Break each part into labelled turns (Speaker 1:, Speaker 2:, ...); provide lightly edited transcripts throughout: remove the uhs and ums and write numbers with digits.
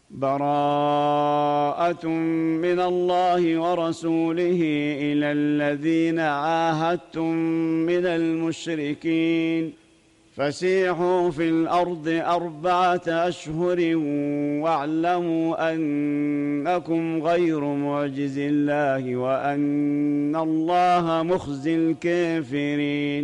Speaker 1: براءة من الله ورسوله إلى الذين عاهدتم من المشركين فسيحوا في الأرض 4 أشهر واعلموا أنكم غير معجز الله وأن الله مخزي الكافرين.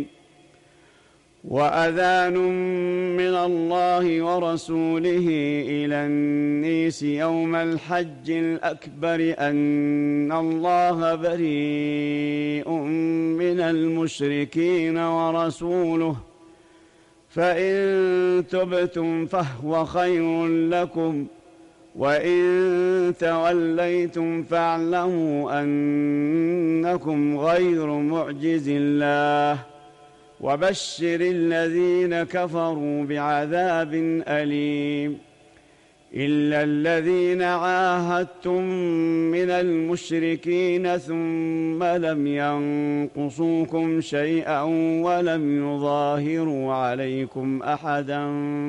Speaker 1: وأذان من الله ورسوله إلى الناس يوم الحج الأكبر أن الله بريء من المشركين ورسوله فإن تبتم فهو خير لكم وإن توليتم فاعلموا أنكم غير معجز الله وبشر الذين كفروا بعذاب أليم. إلا الذين عاهدتم من المشركين ثم لم ينقصوكم شيئا ولم يظاهروا عليكم أحدا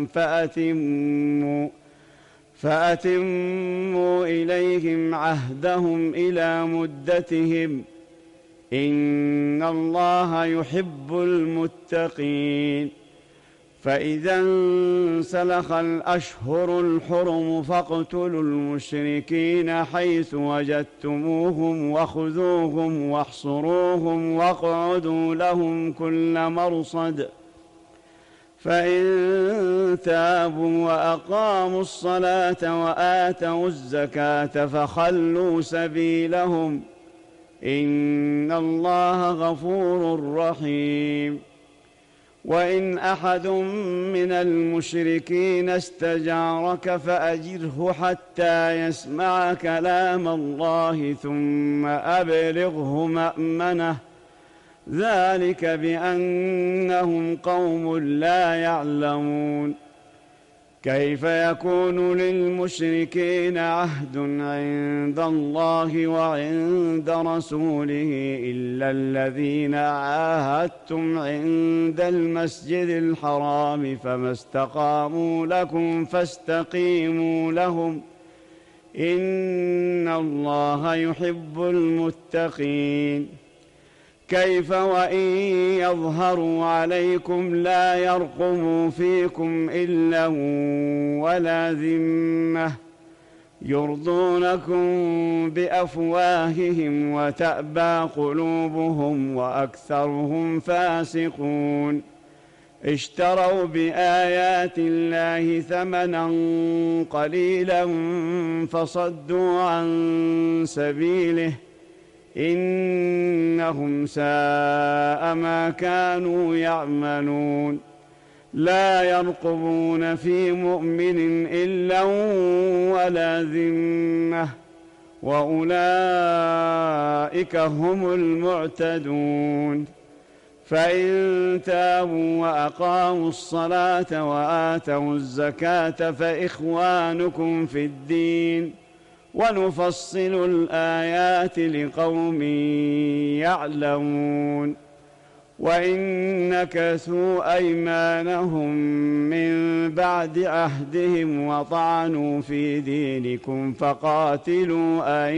Speaker 1: فأتموا إليهم عهدهم إلى مدتهم إن الله يحب المتقين. فإذا انسلخ الأشهر الحرم فاقتلوا المشركين حيث وجدتموهم وخذوهم واحصروهم واقعدوا لهم كل مرصد فإن تابوا وأقاموا الصلاة وآتوا الزكاة فخلوا سبيلهم إن الله غفور رحيم. وإن أحد من المشركين استجارك فأجره حتى يسمع كلام الله ثم أبلغه مأمنه ذلك بأنهم قوم لا يعلمون. كيف يكون للمشركين عهد عند الله وعند رسوله إلا الذين عاهدتم عند المسجد الحرام فما استقاموا لكم فاستقيموا لهم إن الله يحب المتقين. كيف وإن يظهروا عليكم لا يرقبوا فيكم إلا ولا ذمة يرضونكم بأفواههم وتأبى قلوبهم وأكثرهم فاسقون. اشتروا بآيات الله ثمنا قليلا فصدوا عن سبيله إنهم ساء ما كانوا يعملون. لا يرقبون في مؤمن إلا ولا ذمة وأولئك هم المعتدون. فإن تابوا وأقاموا الصلاة وآتوا الزكاة فإخوانكم في الدين ونفصل الآيات لقوم يعلمون. وإن نكثوا أيمانهم من بعد عهدهم وطعنوا في دينكم فقاتلوا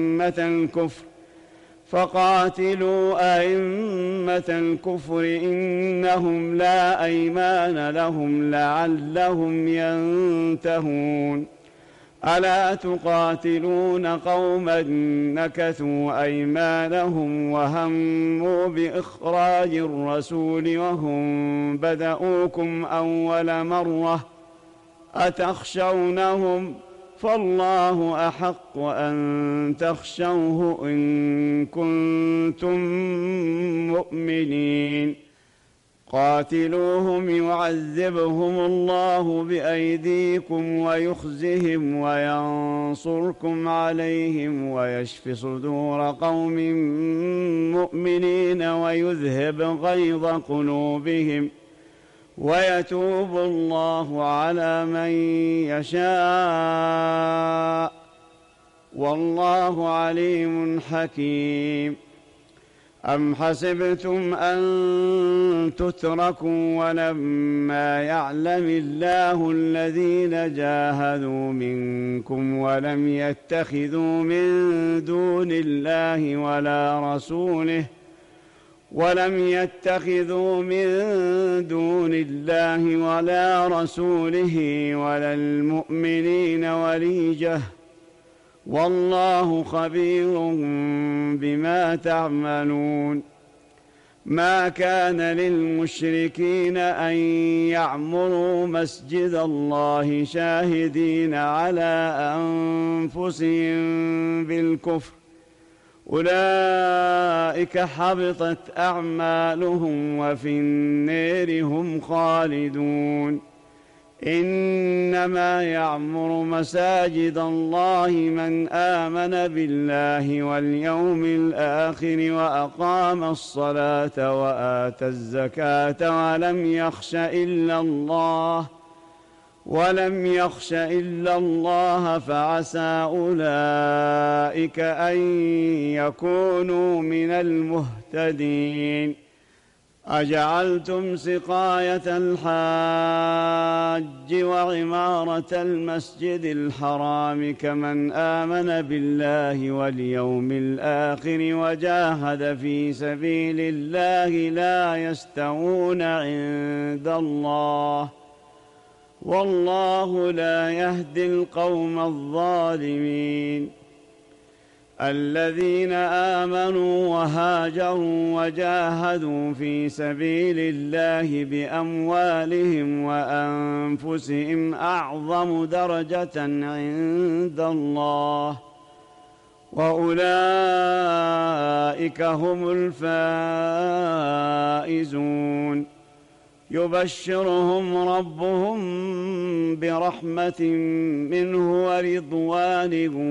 Speaker 1: أئمة الكفر إنهم لا أيمان لهم لعلهم ينتهون. ألا تقاتلون قوما نكثوا أيمانهم وهموا بإخراج الرسول وهم بدؤوكم أول مرة أتخشونهم فالله أحق أن تخشوه إن كنتم مؤمنين. قاتلوهم يعذبهم الله بأيديكم ويخزهم وينصركم عليهم ويشف صدور قوم مؤمنين ويذهب غيظ قلوبهم ويتوب الله على من يشاء والله عليم حكيم. أم حسبتم أن تتركوا ولما يعلم الله الذين جاهدوا منكم ولم يتخذوا من دون الله ولا رسوله ولا المؤمنين وليجة والله خبير بما تعملون. ما كان للمشركين أن يعمروا مسجد الله شاهدين على أنفسهم بالكفر أولئك حبطت أعمالهم وفي النار هم خالدون. إنما يعمر مساجد الله من آمن بالله واليوم الآخر وأقام الصلاة وآتى الزكاة ولم يخش إلا الله فعسى أولئك أن يكونوا من المهتدين. أجعلتم سقاية الحاج وعمارة المسجد الحرام كمن آمن بالله واليوم الآخر وجاهد في سبيل الله لا يستوون عند الله والله لا يهدي القوم الظالمين. الذين آمنوا وهاجروا وجاهدوا في سبيل الله بأموالهم وأنفسهم أعظم درجة عند الله وأولئك هم الفائزون. يبشرهم ربهم برحمة منه ورضوان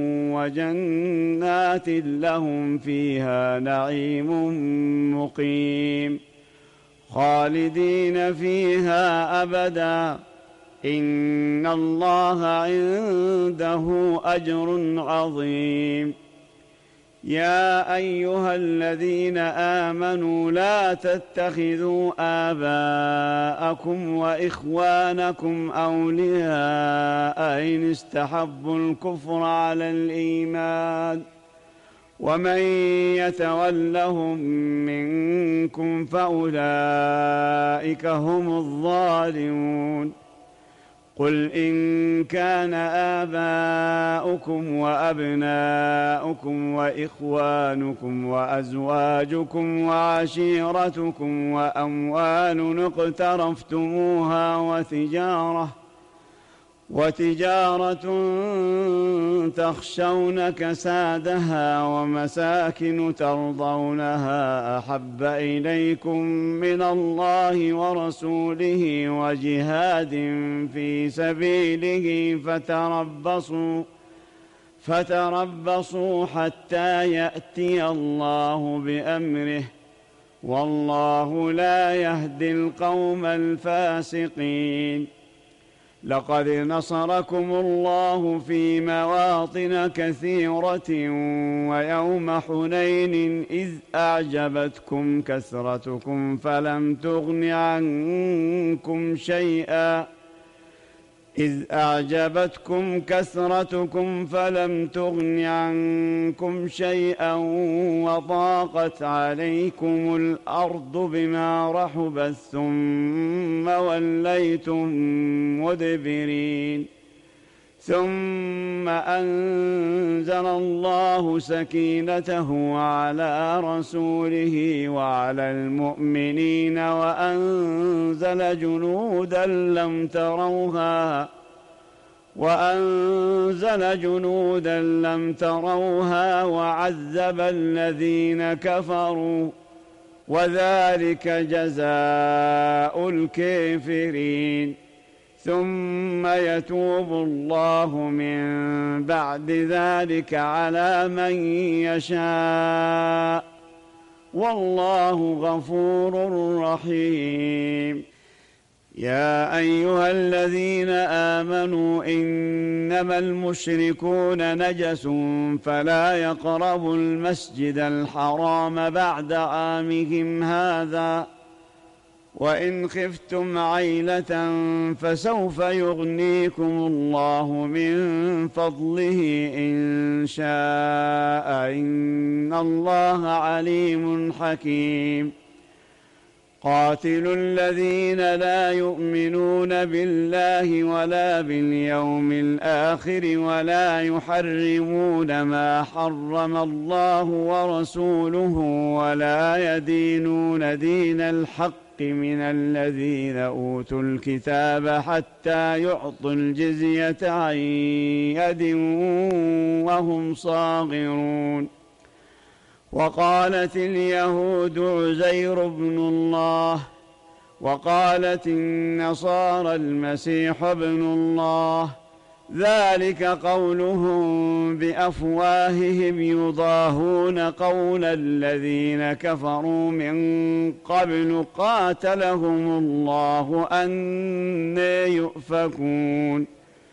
Speaker 1: وجنات لهم فيها نعيم مقيم خالدين فيها أبدا إن الله عنده أجر عظيم. يا أيها الذين آمنوا لا تتخذوا آباءكم وإخوانكم أولياء إن استحبوا الكفر على الإيمان ومن يتولهم منكم فأولئك هم الظالمون. قل إن كان آباؤكم وأبناؤكم وإخوانكم وأزواجكم وعشيرتكم وأموال اقترفتموها وتجارة تخشون كسادها ومساكن ترضونها أحب إليكم من الله ورسوله وجهاد في سبيله فتربصوا حتى يأتي الله بأمره والله لا يهدي القوم الفاسقين. لقد نصركم الله في مواطن كثيرة ويوم حنين إذ أعجبتكم كثرتكم فلم تغن عنكم شيئا وضاقت عليكم الأرض بما رحبت ثم وليتم مدبرين. ثم أنزل الله سكينته على رسوله وعلى المؤمنين وأنزل جنودا لم تروها وعذب الذين كفروا وذلك جزاء الكافرين. ثم يتوب الله من بعد ذلك على من يشاء والله غفور رحيم. يا أيها الذين آمنوا إنما المشركون نجس فلا يقربوا المسجد الحرام بعد عامهم هذا وإن خفتم عيلة فسوف يغنيكم الله من فضله إن شاء إن الله عليم حكيم قاتلوا الذين لا يؤمنون بالله ولا باليوم الآخر ولا يحرمون ما حرم الله ورسوله ولا يدينون دين الحق من الذين أوتوا الكتاب حتى يعطوا الجزية عن يد وهم صاغرون وقالت اليهود عزير بن الله وقالت النصارى المسيح ابن الله ذلك قولهم بأفواههم يضاهون قول الذين كفروا من قبل قاتلهم الله أنى يؤفكون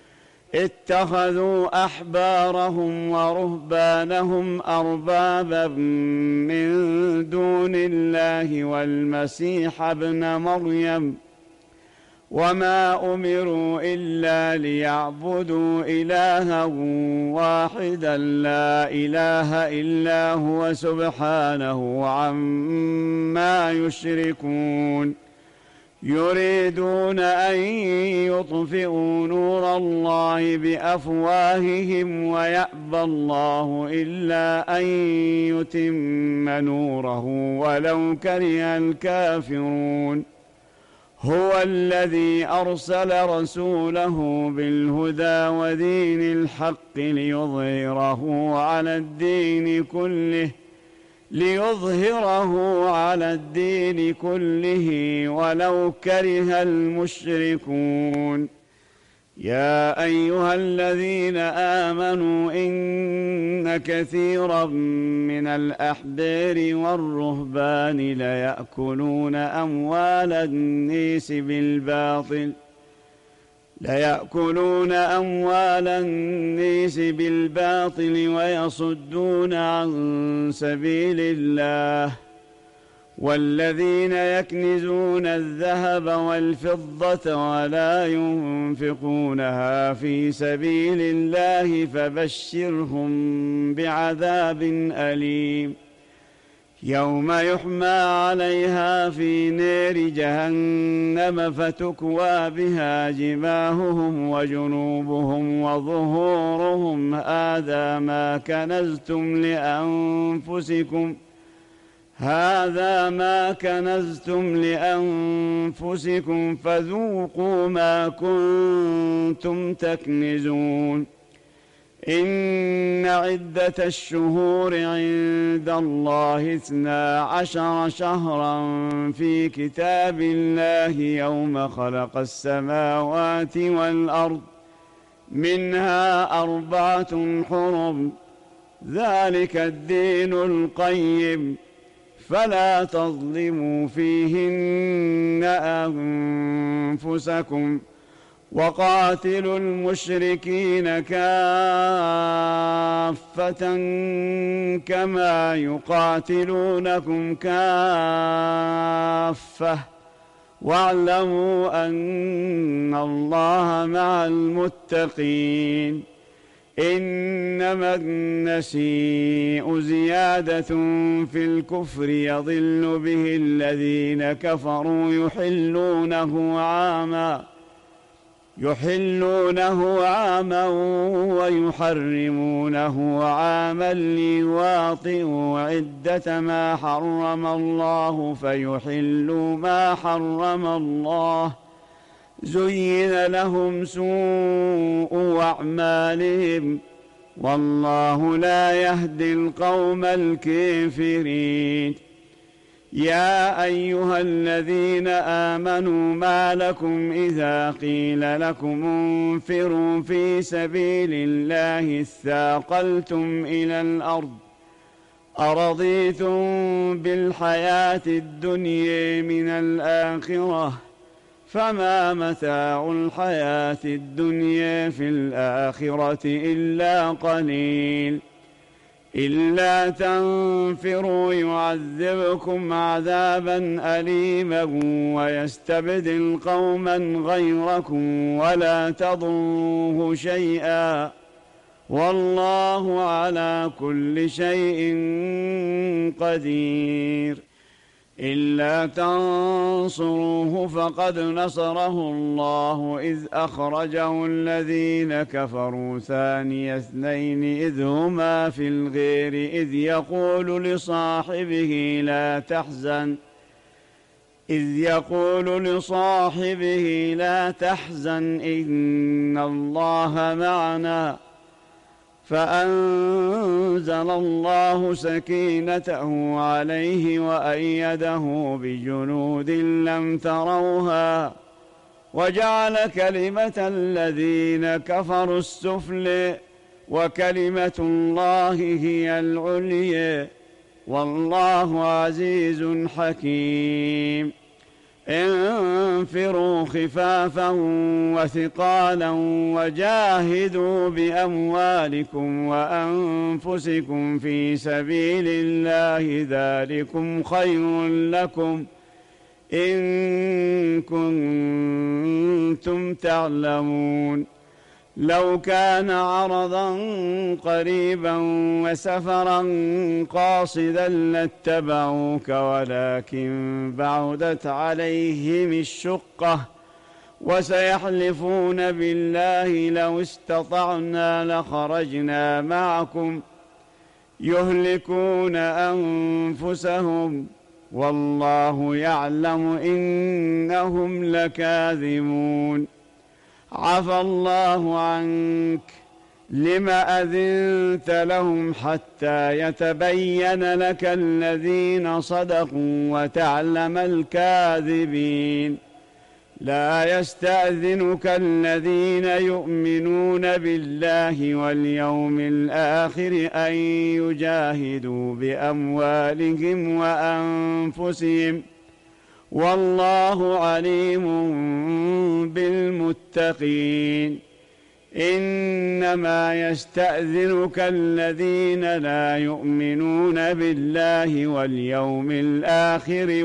Speaker 1: اتخذوا أحبارهم ورهبانهم أربابا من دون الله والمسيح ابن مريم وما أمروا إلا ليعبدوا إلها واحدا لا إله إلا هو سبحانه عما يشركون يريدون أن يطفئوا نور الله بأفواههم ويأبى الله إلا أن يتم نوره ولو كره الكافرون هو الذي أرسل رسوله بالهدى ودين الحق ليظهره على الدين كله ولو كره المشركون يا أيها الذين آمنوا إن كثيرا من الأحبار والرهبان ليأكلون أموال الناس بالباطل ويصدون عن سبيل الله والذين يكنزون الذهب والفضة ولا ينفقونها في سبيل الله فبشرهم بعذاب أليم يوم يحمى عليها في نار جهنم فتكوى بها جباههم وجنوبهم وظهورهم هذا ما كنزتم لأنفسكم فذوقوا ما كنتم تكنزون إن عدة الشهور عند الله 12 شهرا في كتاب الله يوم خلق السماوات والأرض منها 4 حرم ذلك الدين القيم فلا تظلموا فيهن أنفسكم وقاتلوا المشركين كافة كما يقاتلونكم كافة واعلموا أن الله مع المتقين إنما النسيء زيادة في الكفر يضل به الذين كفروا يحلونه عاما ويحرمونه عاما ليواطئوا عدة ما حرم الله فيحلوا ما حرم الله زين لهم سوء أعمالهم والله لا يهدي القوم الكافرين يا أيها الذين آمنوا ما لكم إذا قيل لكم انفروا في سبيل الله اثاقلتم إلى الأرض أرضيتم بالحياة الدنيا من الآخرة فما متاع الحياة الدنيا في الآخرة إلا قليل. إلا تنفروا يعذبكم عذابا أليما ويستبدل قوما غيركم ولا تضروه شيئا والله على كل شيء قدير. إلا تنصروه فقد نصره الله إذ أخرجه الذين كفروا ثاني اثنين إذ هما في الغير إذ يقول لصاحبه لا تحزن إن الله معنا فأنزل الله سكينته عليه وأيده بجنود لم تروها وجعل كلمة الذين كفروا السفل وكلمة الله هي العليا والله عزيز حكيم. انفروا خفافا وثقالا وجاهدوا بأموالكم وأنفسكم في سبيل الله ذلكم خير لكم إن كنتم تعلمون. لو كان عرضا قريبا وسفرا قاصدا لاتبعوك ولكن بعدت عليهم الشقة وسيحلفون بالله لو استطعنا لخرجنا معكم يهلكون أنفسهم والله يعلم إنهم لكاذبون. عفى الله عنك لم أذنت لهم حتى يتبين لك الذين صدقوا وتعلم الكاذبين. لا يستأذنك الذين يؤمنون بالله واليوم الآخر أن يجاهدوا بأموالهم وأنفسهم والله عليم بالمتقين. إنما يستأذنك الذين لا يؤمنون بالله واليوم الآخر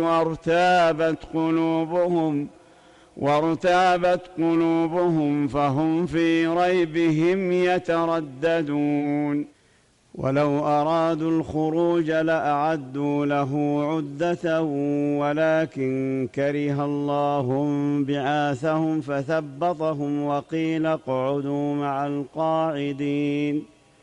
Speaker 1: وارتابت قلوبهم فهم في ريبهم يترددون. ولو أرادوا الخروج لأعدوا له عدة ولكن كره الله بعاثهم فثبطهم وقيل اقعدوا مع القاعدين.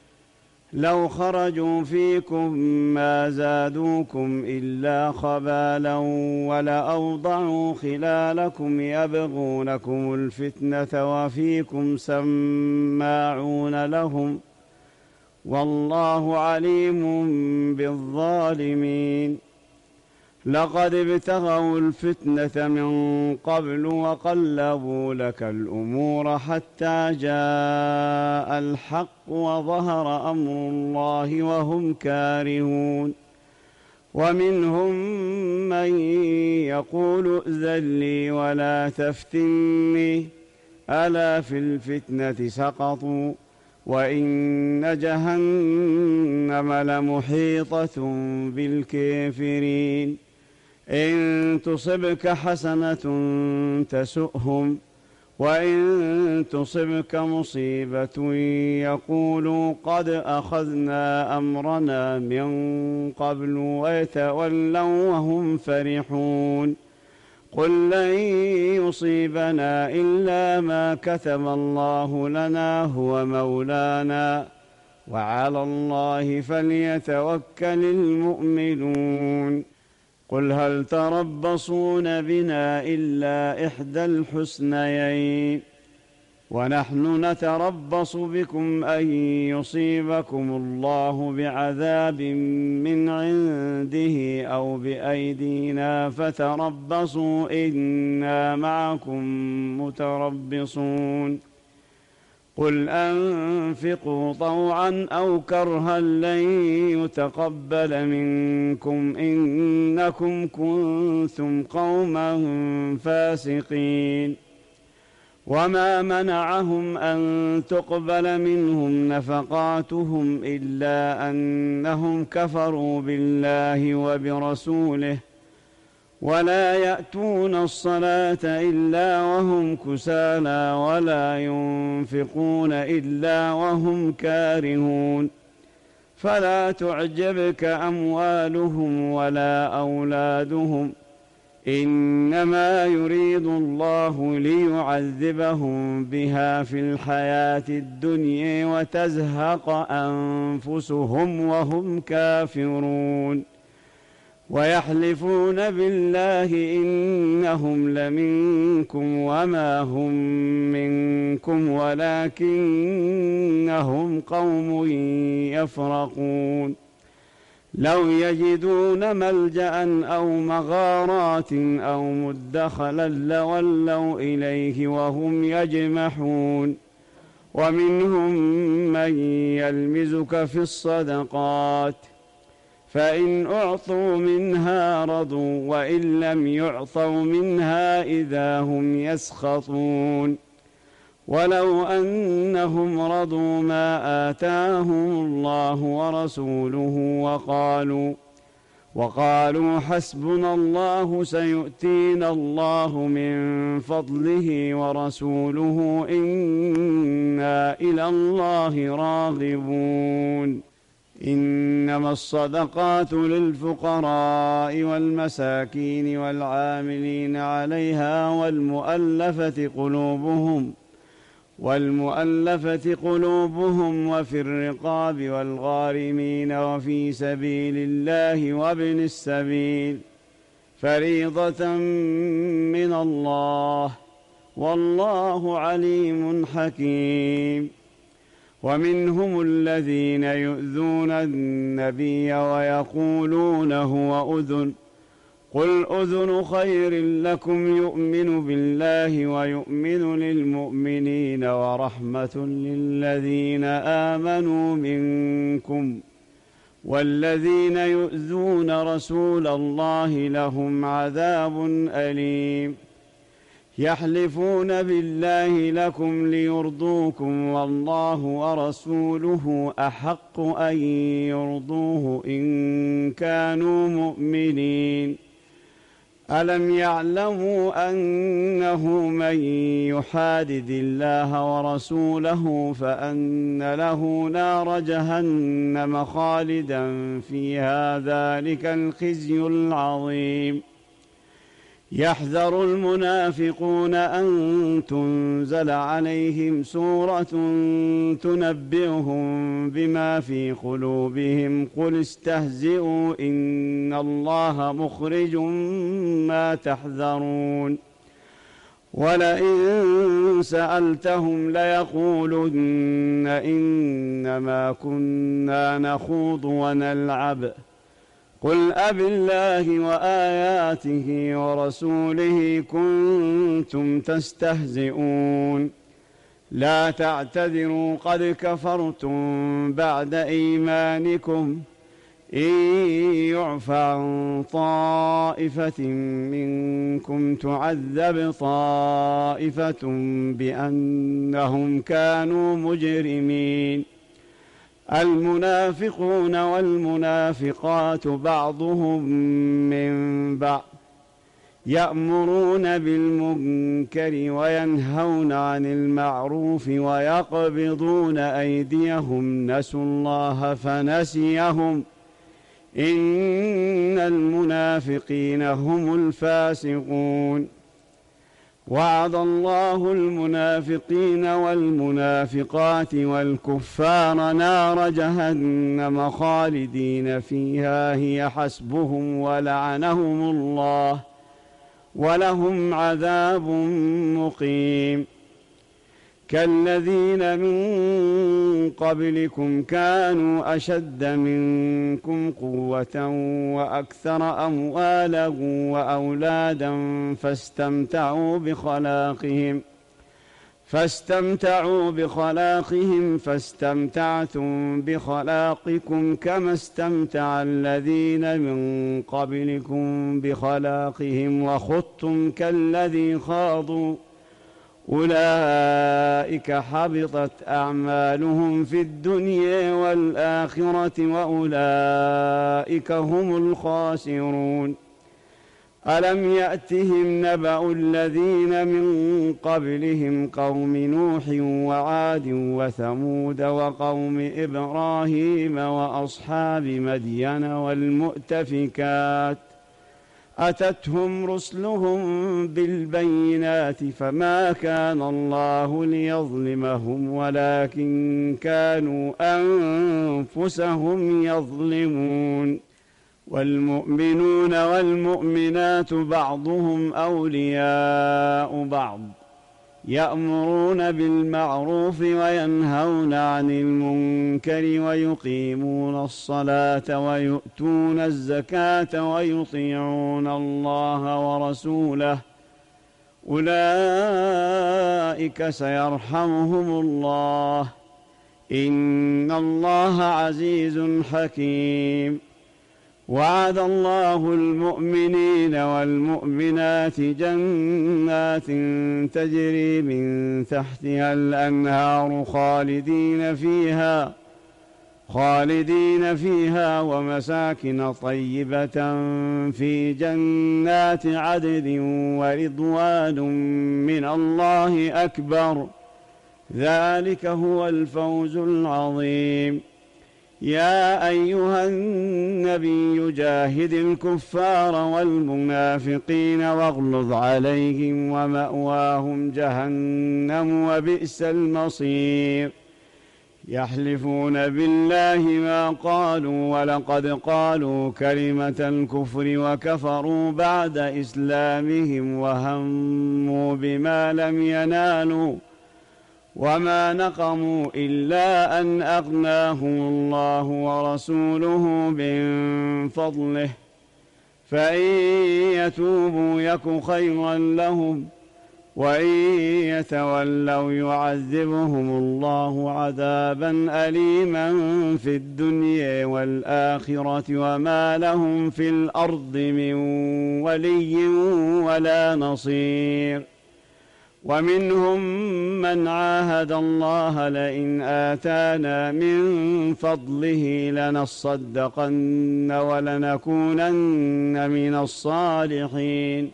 Speaker 1: لو خرجوا فيكم ما زادوكم إلا خبالا ولأوضعوا خلالكم يبغونكم الفتنة وفيكم سماعون لهم والله عليم بالظالمين. لقد ابتغوا الفتنة من قبل وقلبوا لك الأمور حتى جاء الحق وظهر أمر الله وهم كارهون. ومنهم من يقول ائذن لي ولا تفتني ألا في الفتنة سقطوا وإن جهنم لمحيطة بالكافرين. إن تصبك حسنة تسؤهم وإن تصبك مصيبة يقولوا قد أخذنا أمرنا من قبل ويتولوا وهم فرحون. قل لن يصيبنا إلا ما كتب الله لنا هو مولانا وعلى الله فليتوكل المؤمنون. قل هل تربصون بنا إلا إحدى الحسنيين ونحن نتربص بكم أن يصيبكم الله بعذاب من عنده أو بأيدينا فتربصوا إنا معكم متربصون. قل أنفقوا طوعا أو كرها لن يتقبل منكم إنكم كنتم قوما فاسقين. وما منعهم أن تقبل منهم نفقاتهم إلا أنهم كفروا بالله وبرسوله ولا يأتون الصلاة إلا وهم كسالى ولا ينفقون إلا وهم كارهون. فلا تعجبك أموالهم ولا أولادهم إنما يريد الله ليعذبهم بها في الحياة الدنيا وتزهق أنفسهم وهم كافرون. ويحلفون بالله إنهم لمنكم وما هم منكم ولكنهم قوم يفرقون. لو يجدون ملجأ أو مغارات أو مدخلا لولوا إليه وهم يجمحون. ومنهم من يلمزك في الصدقات فإن أعطوا منها رضوا وإن لم يعطوا منها إذا هم يسخطون. ولو أنهم رضوا ما آتاهم الله ورسوله وقالوا حسبنا الله سيؤتينا الله من فضله ورسوله إنا إلى الله راغبون. إنما الصدقات للفقراء والمساكين والعاملين عليها والمؤلفة قلوبهم وفي الرقاب والغارمين وفي سبيل الله وابن السبيل فريضة من الله والله عليم حكيم. ومنهم الذين يؤذون النبي ويقولون هو أذن قل أذن خير لكم يؤمن بالله ويؤمن للمؤمنين ورحمة للذين آمنوا منكم والذين يؤذون رسول الله لهم عذاب أليم. يحلفون بالله لكم ليرضوكم والله ورسوله أحق أن يرضوه إن كانوا مؤمنين. ألم يعلموا أنه من يحادد الله ورسوله فأن له نار جهنم خالدا فيها ذلك الخزي العظيم. يحذر المنافقون أن تنزل عليهم سورة تنبئهم بما في قلوبهم قل استهزئوا إن الله مخرج ما تحذرون. ولئن سألتهم ليقولن إنما كنا نخوض ونلعب قل أبالله وآياته ورسوله كنتم تستهزئون. لا تعتذروا قد كفرتم بعد إيمانكم إن يعف عن طائفة منكم تعذب طائفة بأنهم كانوا مجرمين. المنافقون والمنافقات بعضهم من بعض يأمرون بالمنكر وينهون عن المعروف ويقبضون أيديهم نسوا الله فنسيهم إن المنافقين هم الفاسقون. وعد الله المنافقين والمنافقات والكفار نار جهنم خالدين فيها هي حسبهم ولعنهم الله ولهم عذاب مقيم. كالذين من قبلكم كانوا أشد منكم قوة وأكثر أموالا فاستمتعوا بخلاقهم فاستمتعتم بخلاقكم كما استمتع الذين من قبلكم بخلاقهم وخضتم كالذي خاضوا أولئك حبطت أعمالهم في الدنيا والآخرة وأولئك هم الخاسرون. ألم يأتهم نبأ الذين من قبلهم قوم نوح وعاد وثمود وقوم إبراهيم وأصحاب مدين والمؤتفكات أتتهم رسلهم بالبينات فما كان الله ليظلمهم ولكن كانوا أنفسهم يظلمون. والمؤمنون والمؤمنات بعضهم أولياء بعض يأمرون بالمعروف وينهون عن المنكر ويقيمون الصلاة ويؤتون الزكاة ويطيعون الله ورسوله أولئك سيرحمهم الله إن الله عزيز حكيم. وعد الله المؤمنين والمؤمنات جنات تجري من تحتها الأنهار خالدين فيها ومساكن طيبة في جنات عدن ورضوان من الله أكبر ذلك هو الفوز العظيم. يا أيها النبي جاهد الكفار والمنافقين واغلظ عليهم ومأواهم جهنم وبئس المصير. يحلفون بالله ما قالوا ولقد قالوا كلمة الكفر وكفروا بعد إسلامهم وهموا بما لم ينالوا وما نقموا إلا أن أغناهم الله ورسوله من فضله فإن يتوبوا يك خيرا لهم وإن يتولوا يعذبهم الله عذابا أليما في الدنيا والآخرة وما لهم في الأرض من ولي ولا نصير. ومنهم من عاهد الله لئن آتانا من فضله لنصدقن ولنكونن من الصالحين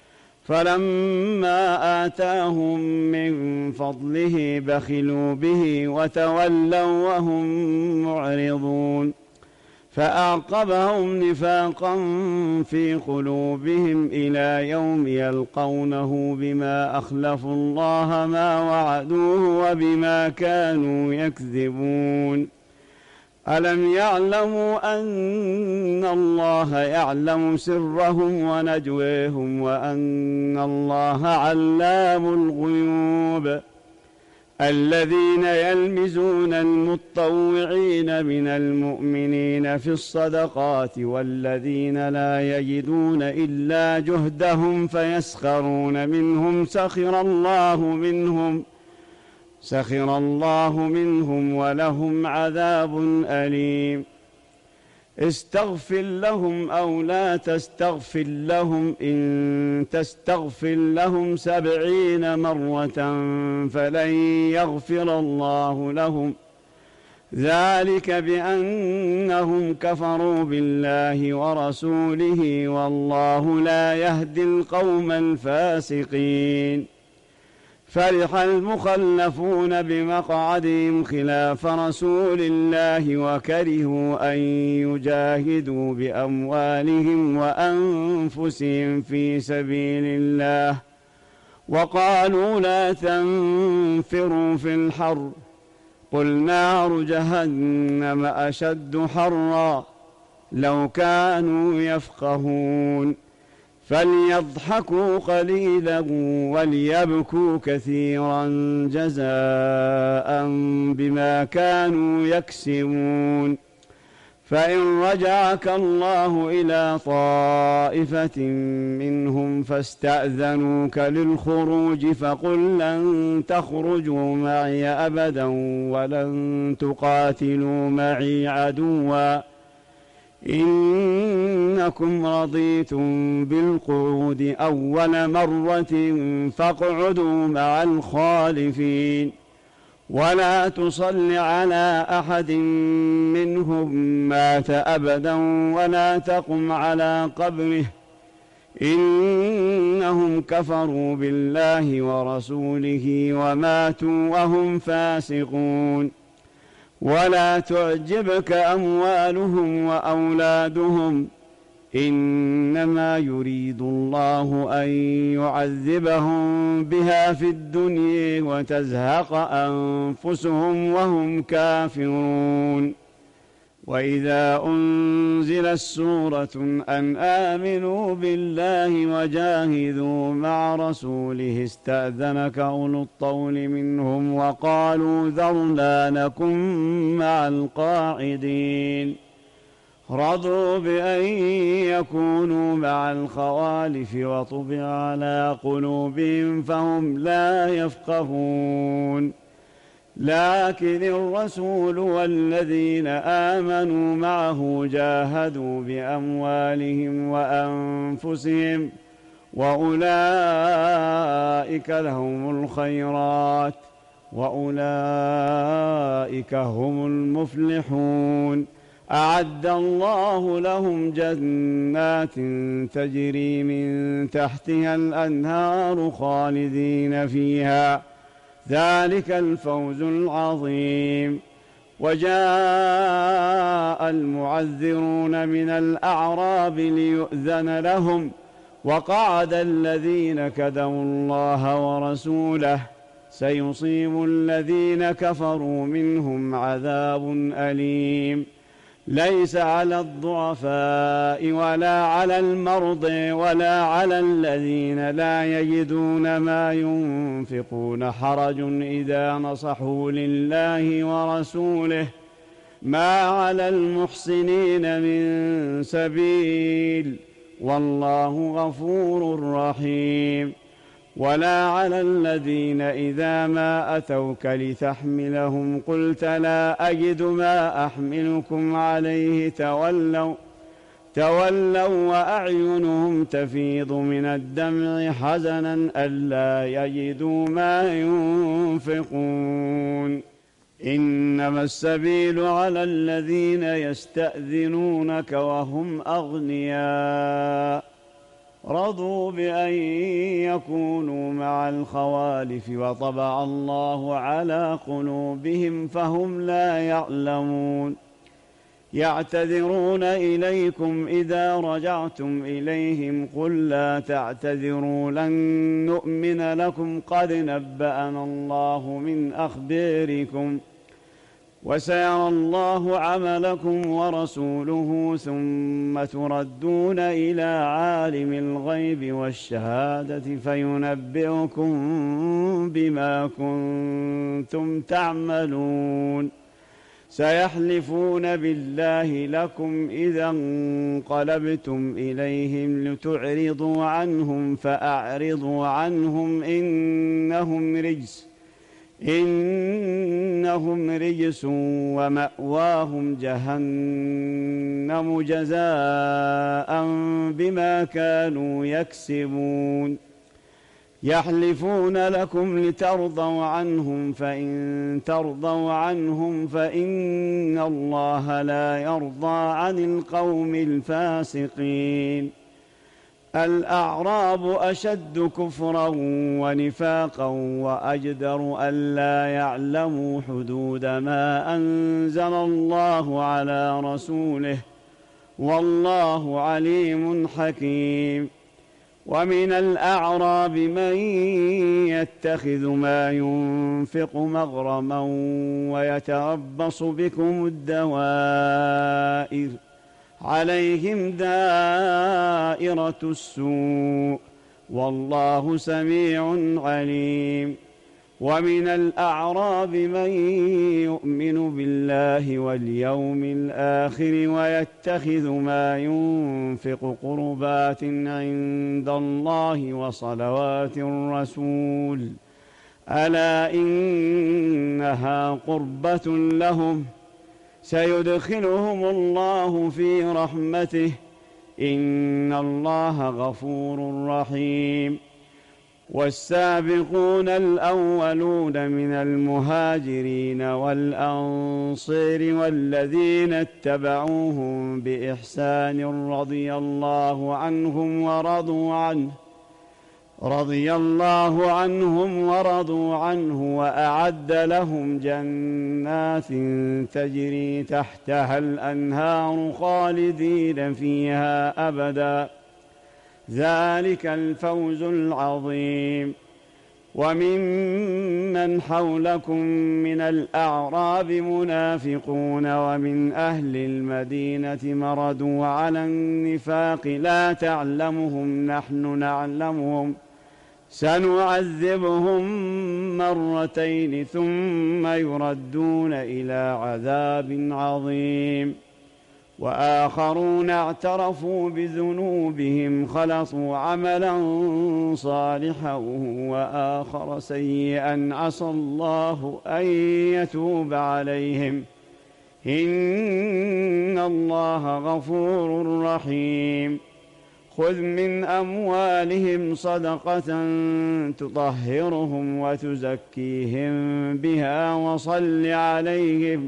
Speaker 1: فلما آتاهم من فضله بخلوا به وتولوا وهم معرضون فأعقبهم نفاقا في قلوبهم إلى يوم يلقونه بما أخلفوا الله ما وعدوه وبما كانوا يكذبون. ألم يعلموا أن الله يعلم سرهم ونجويهم وأن الله علام الغيوب. الذين يلمزون المتطوعين من المؤمنين في الصدقات والذين لا يجدون إلا جهدهم فيسخرون منهم سخر الله منهم ولهم عذاب أليم. استغفر لهم أو لا تستغفر لهم إن تستغفر لهم 70 مرة فلن يغفر الله لهم ذلك بأنهم كفروا بالله ورسوله والله لا يهدي القوم الفاسقين. فرح المخلفون بمقعدهم خلاف رسول الله وكرهوا أن يجاهدوا بأموالهم وأنفسهم في سبيل الله وقالوا لا تنفروا في الحر قل نار جهنم أشد حرا لو كانوا يفقهون. فليضحكوا قليلا وليبكوا كثيرا جزاء بما كانوا يكسبون. فإن رجعك الله إلى طائفة منهم فاستأذنوك للخروج فقل لن تخرجوا معي أبدا ولن تقاتلوا معي عدوا إنكم رضيتم بالقعود أول مرة فاقعدوا مع الخالفين ولا تصل على أحد منهم مات أبدا ولا تقم على قبره إنهم كفروا بالله ورسوله وماتوا وهم فاسقون ولا تعجبك أموالهم وأولادهم إنما يريد الله أن يعذبهم بها في الدنيا وتزهق أنفسهم وهم كافرون وإذا أنزلت سورة أن آمنوا بالله وجاهدوا مع رسوله استأذنك أولو الطول منهم وقالوا ذرنا نكن مع القاعدين رضوا بأن يكونوا مع الخوالف وطبع على قلوبهم فهم لا يفقهون لكن الرسول والذين آمنوا معه جاهدوا بأموالهم وأنفسهم وأولئك لهم الخيرات وأولئك هم المفلحون أعد الله لهم جنات تجري من تحتها الأنهار خالدين فيها ذلك الفوز العظيم وجاء المعذرون من الأعراب ليؤذن لهم وقعد الذين كذبوا الله ورسوله سيصيب الذين كفروا منهم عذاب أليم ليس على الضعفاء ولا على المرضى ولا على الذين لا يجدون ما ينفقون حرج إذا نصحوا لله ورسوله ما على المحسنين من سبيل والله غفور رحيم ولا على الذين إذا ما أتوك لتحملهم قلت لا أجد ما أحملكم عليه تولوا وأعينهم تفيض من الدمع حزنا ألا يجدوا ما ينفقون إنما السبيل على الذين يستأذنونك وهم أغنياء رضوا بأن يكونوا مع الخوالف وطبع الله على قلوبهم فهم لا يعلمون يعتذرون إليكم إذا رجعتم إليهم قل لا تعتذروا لن نؤمن لكم قد نبأنا الله من أخباركم وسيرى الله عملكم ورسوله ثم تردون إلى عالم الغيب والشهادة فينبئكم بما كنتم تعملون سيحلفون بالله لكم إذا انقلبتم إليهم لتعرضوا عنهم فأعرضوا عنهم إنهم رجس ومأواهم جهنم جزاء بما كانوا يكسبون يحلفون لكم لترضوا عنهم فإن ترضوا عنهم فإن الله لا يرضى عن القوم الفاسقين الأعراب أشد كفرا ونفاقا وأجدر ألا يعلموا حدود ما أنزل الله على رسوله والله عليم حكيم ومن الأعراب من يتخذ ما ينفق مغرما ويتربص بكم الدوائر عليهم دائرة السوء والله سميع عليم ومن الأعراب من يؤمن بالله واليوم الآخر ويتخذ ما ينفق قربات عند الله وصلوات الرسول ألا إنها قربة لهم سيدخلهم الله في رحمته إن الله غفور رحيم. والسابقون الأولون من المهاجرين والأنصار والذين اتبعوهم بإحسان رضي الله عنهم ورضوا عنه وأعد لهم جنات تجري تحتها الأنهار خالدين فيها أبدا ذلك الفوز العظيم. وممن حولكم من الأعراب منافقون ومن أهل المدينة مردوا على النفاق لا تعلمهم نحن نعلمهم سنعذبهم مرتين ثم يردون إلى عذاب عظيم. وآخرون اعترفوا بذنوبهم خلطوا عملا صالحا وآخر سيئا عسى الله أن يتوب عليهم إن الله غفور رحيم. خذ من أموالهم صدقة تطهرهم وتزكيهم بها وصل عليهم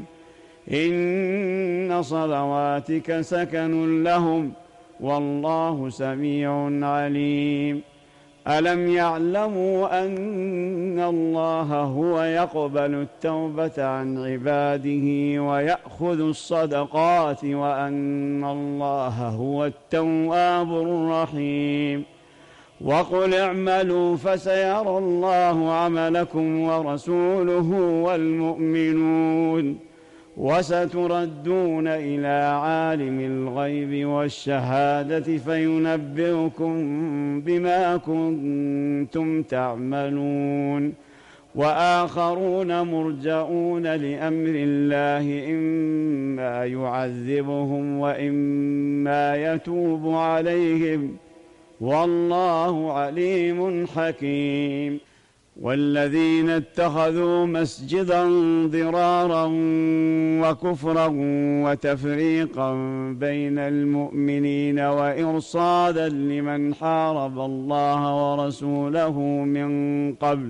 Speaker 1: إن صلواتك سكن لهم والله سميع عليم. ألم يعلموا أن الله هو يقبل التوبة عن عباده ويأخذ الصدقات وأن الله هو التواب الرحيم. وقل اعملوا فسيرى الله عملكم ورسوله والمؤمنون وستردون إلى عالم الغيب والشهادة فينبئكم بما كنتم تعملون. وآخرون مرجعون لأمر الله إما يعذبهم وإما يتوب عليهم والله عليم حكيم. والذين اتخذوا مسجدا ضرارا وكفرا وتفريقا بين المؤمنين وإرصادا لمن حارب الله ورسوله من قبل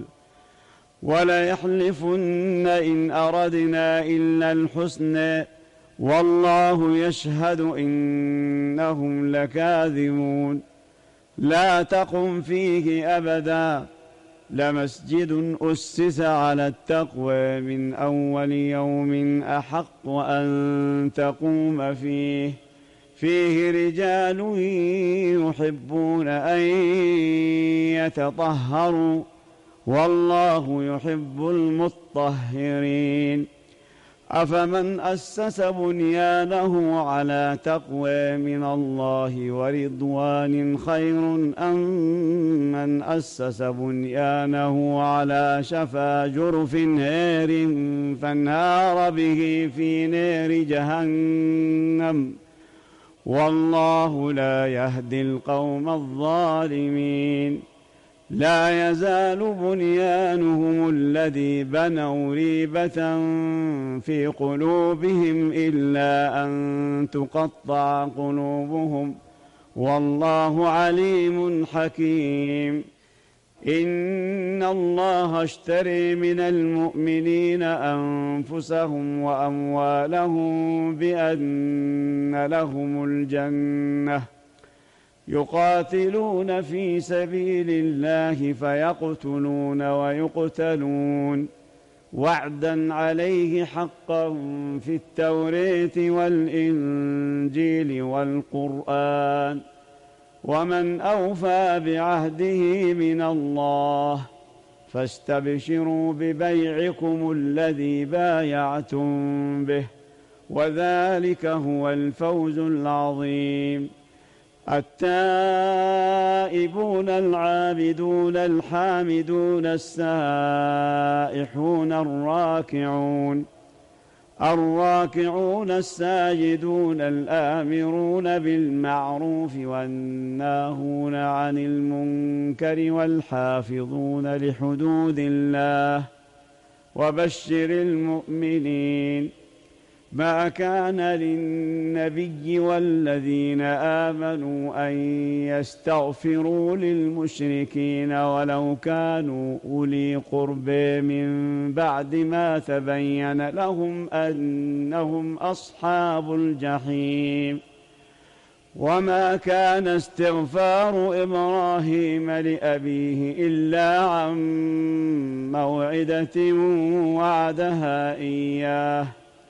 Speaker 1: وليحلفن إن أردنا إلا الحسنى والله يشهد إنهم لكاذبون. لا تقم فيه أبدا لمسجد أسس على التقوى من أول يوم أحق أن تقوم فيه رجال يحبون أن يتطهروا والله يحب المطهرين. أفمن أسس بنيانه على تقوى من الله ورضوان خير أم من أسس بنيانه على شفا جرف نار فانهار به في نار جهنم والله لا يهدي القوم الظالمين. لا يزال بنيانهم الذي بنوا ريبة في قلوبهم إلا أن تقطع قلوبهم والله عليم حكيم. إن الله اشتري من المؤمنين أنفسهم وأموالهم بأن لهم الجنة يقاتلون في سبيل الله فيقتلون ويقتلون وعدا عليه حقا في التوراة والإنجيل والقرآن ومن أوفى بعهده من الله فاستبشروا ببيعكم الذي بايعتم به وذلك هو الفوز العظيم. التائبون العابدون الحامدون السائحون الراكعون الساجدون الآمرون بالمعروف والناهون عن المنكر والحافظون لحدود الله وبشر المؤمنين. ما كان للنبي والذين آمنوا أن يستغفروا للمشركين ولو كانوا أولي قرب من بعد ما تبين لهم أنهم أصحاب الجحيم. وما كان استغفار إبراهيم لأبيه إلا عن موعدة وعدها إياه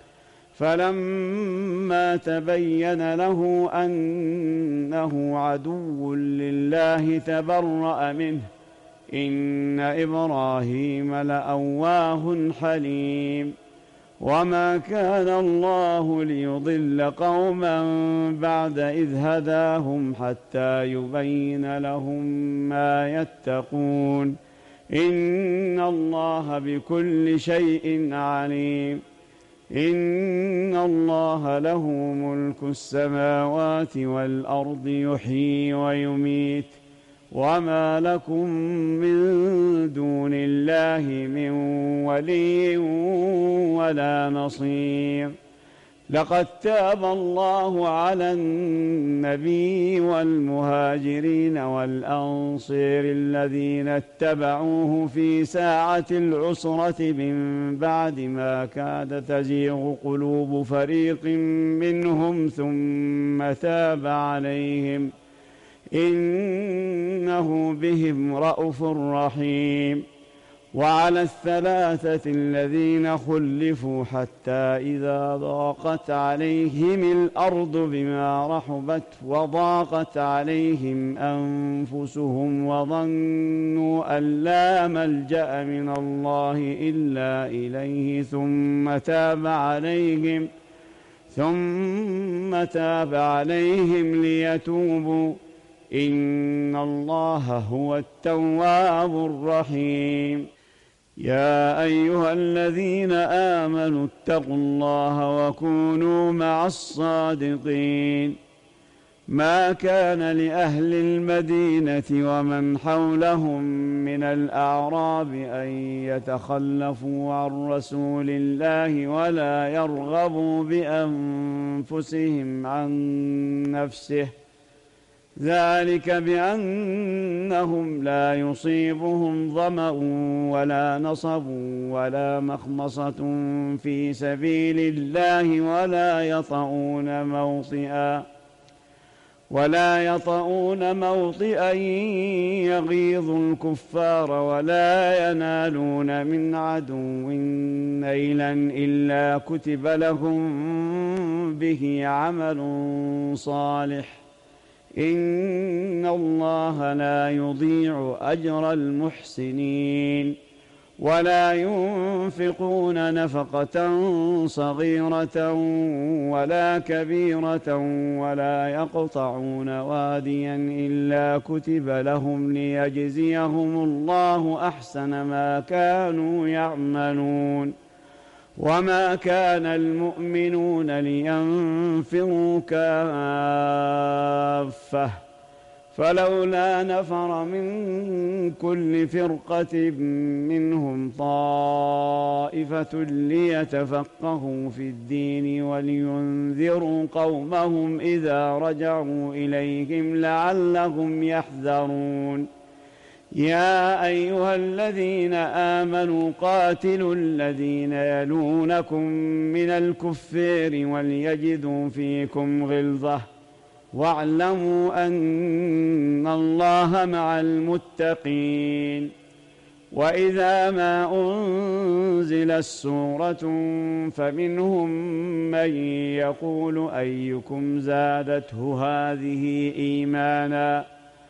Speaker 1: فلما تبين له أنه عدو لله تبرأ منه إن إبراهيم لأواه حليم. وما كان الله ليضل قوما بعد إذ هداهم حتى يبين لهم ما يتقون إن الله بكل شيء عليم. إن الله له ملك السماوات والأرض يحيي ويميت وما لكم من دون الله من ولي ولا نصير. لقد تاب الله على النبي والمهاجرين والأنصار الذين اتبعوه في ساعة العسرة من بعد ما كاد تزيغ قلوب فريق منهم ثم تاب عليهم إنه بهم رءوف رحيم. وعلى الثلاثة الذين خلفوا حتى إذا ضاقت عليهم الأرض بما رحبت وضاقت عليهم أنفسهم وظنوا أن لا ملجأ من الله إلا إليه ثم تاب عليهم ليتوبوا إن الله هو التواب الرحيم. يا أيها الذين آمنوا اتقوا الله وكونوا مع الصادقين. ما كان لأهل المدينة ومن حولهم من الأعراب أن يتخلفوا عن رسول الله ولا يرغبوا بأنفسهم عن نفسه ذلك بأنهم لا يصيبهم ظمأ ولا نصب ولا مخمصة في سبيل الله ولا يطؤون موطئا يغيظ الكفار ولا ينالون من عدو نيلا إلا كتب لهم به عمل صالح إن الله لا يضيع أجر المحسنين. ولا ينفقون نفقة صغيرة ولا كبيرة ولا يقطعون واديا إلا كتب لهم ليجزيهم الله أحسن ما كانوا يعملون. وما كان المؤمنون لينفروا كافة فلولا نفر من كل فرقة منهم طائفة ليتفقهوا في الدين ولينذروا قومهم إذا رجعوا إليهم لعلهم يحذرون. يا أيها الذين آمنوا قاتلوا الذين يلونكم من الكفار وليجدوا فيكم غلظة واعلموا أن الله مع المتقين. وإذا ما أنزلت سورة فمنهم من يقول أيكم زادته هذه إيمانا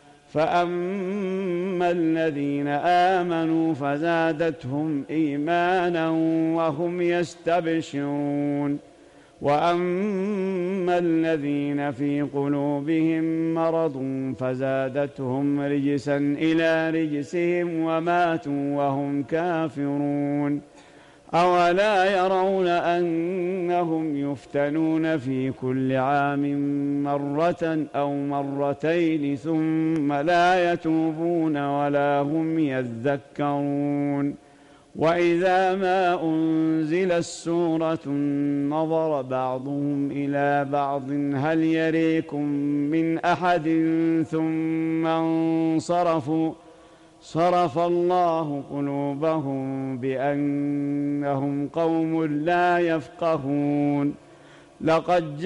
Speaker 1: فأما الذين آمنوا فزادتهم إيمانا وهم يستبشرون. وأما الذين في قلوبهم مرض فزادتهم رجسا إلى رجسهم وماتوا وهم كافرون أولا يرون أنهم يفتنون في كل عام مرة أو مرتين ثم لا يتوبون ولا هم يذكرون وإذا ما أنزلت سورة نظر بعضهم إلى بعض هل يريكم من أحد ثم انصرفوا صرف الله قلوبهم بأنهم قوم لا يفقهون لقد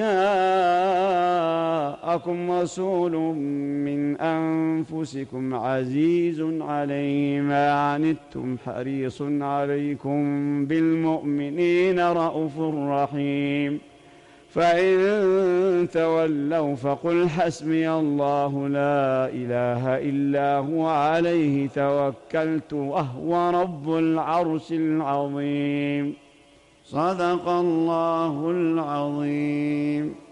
Speaker 1: جاءكم رسول من أنفسكم عزيز عليه ما عنتم حريص عليكم بالمؤمنين رءوف رحيم فإن تولوا فقل حسبي الله لا إله إلا هو عليه توكلت وهو رب العرش العظيم صدق الله العظيم.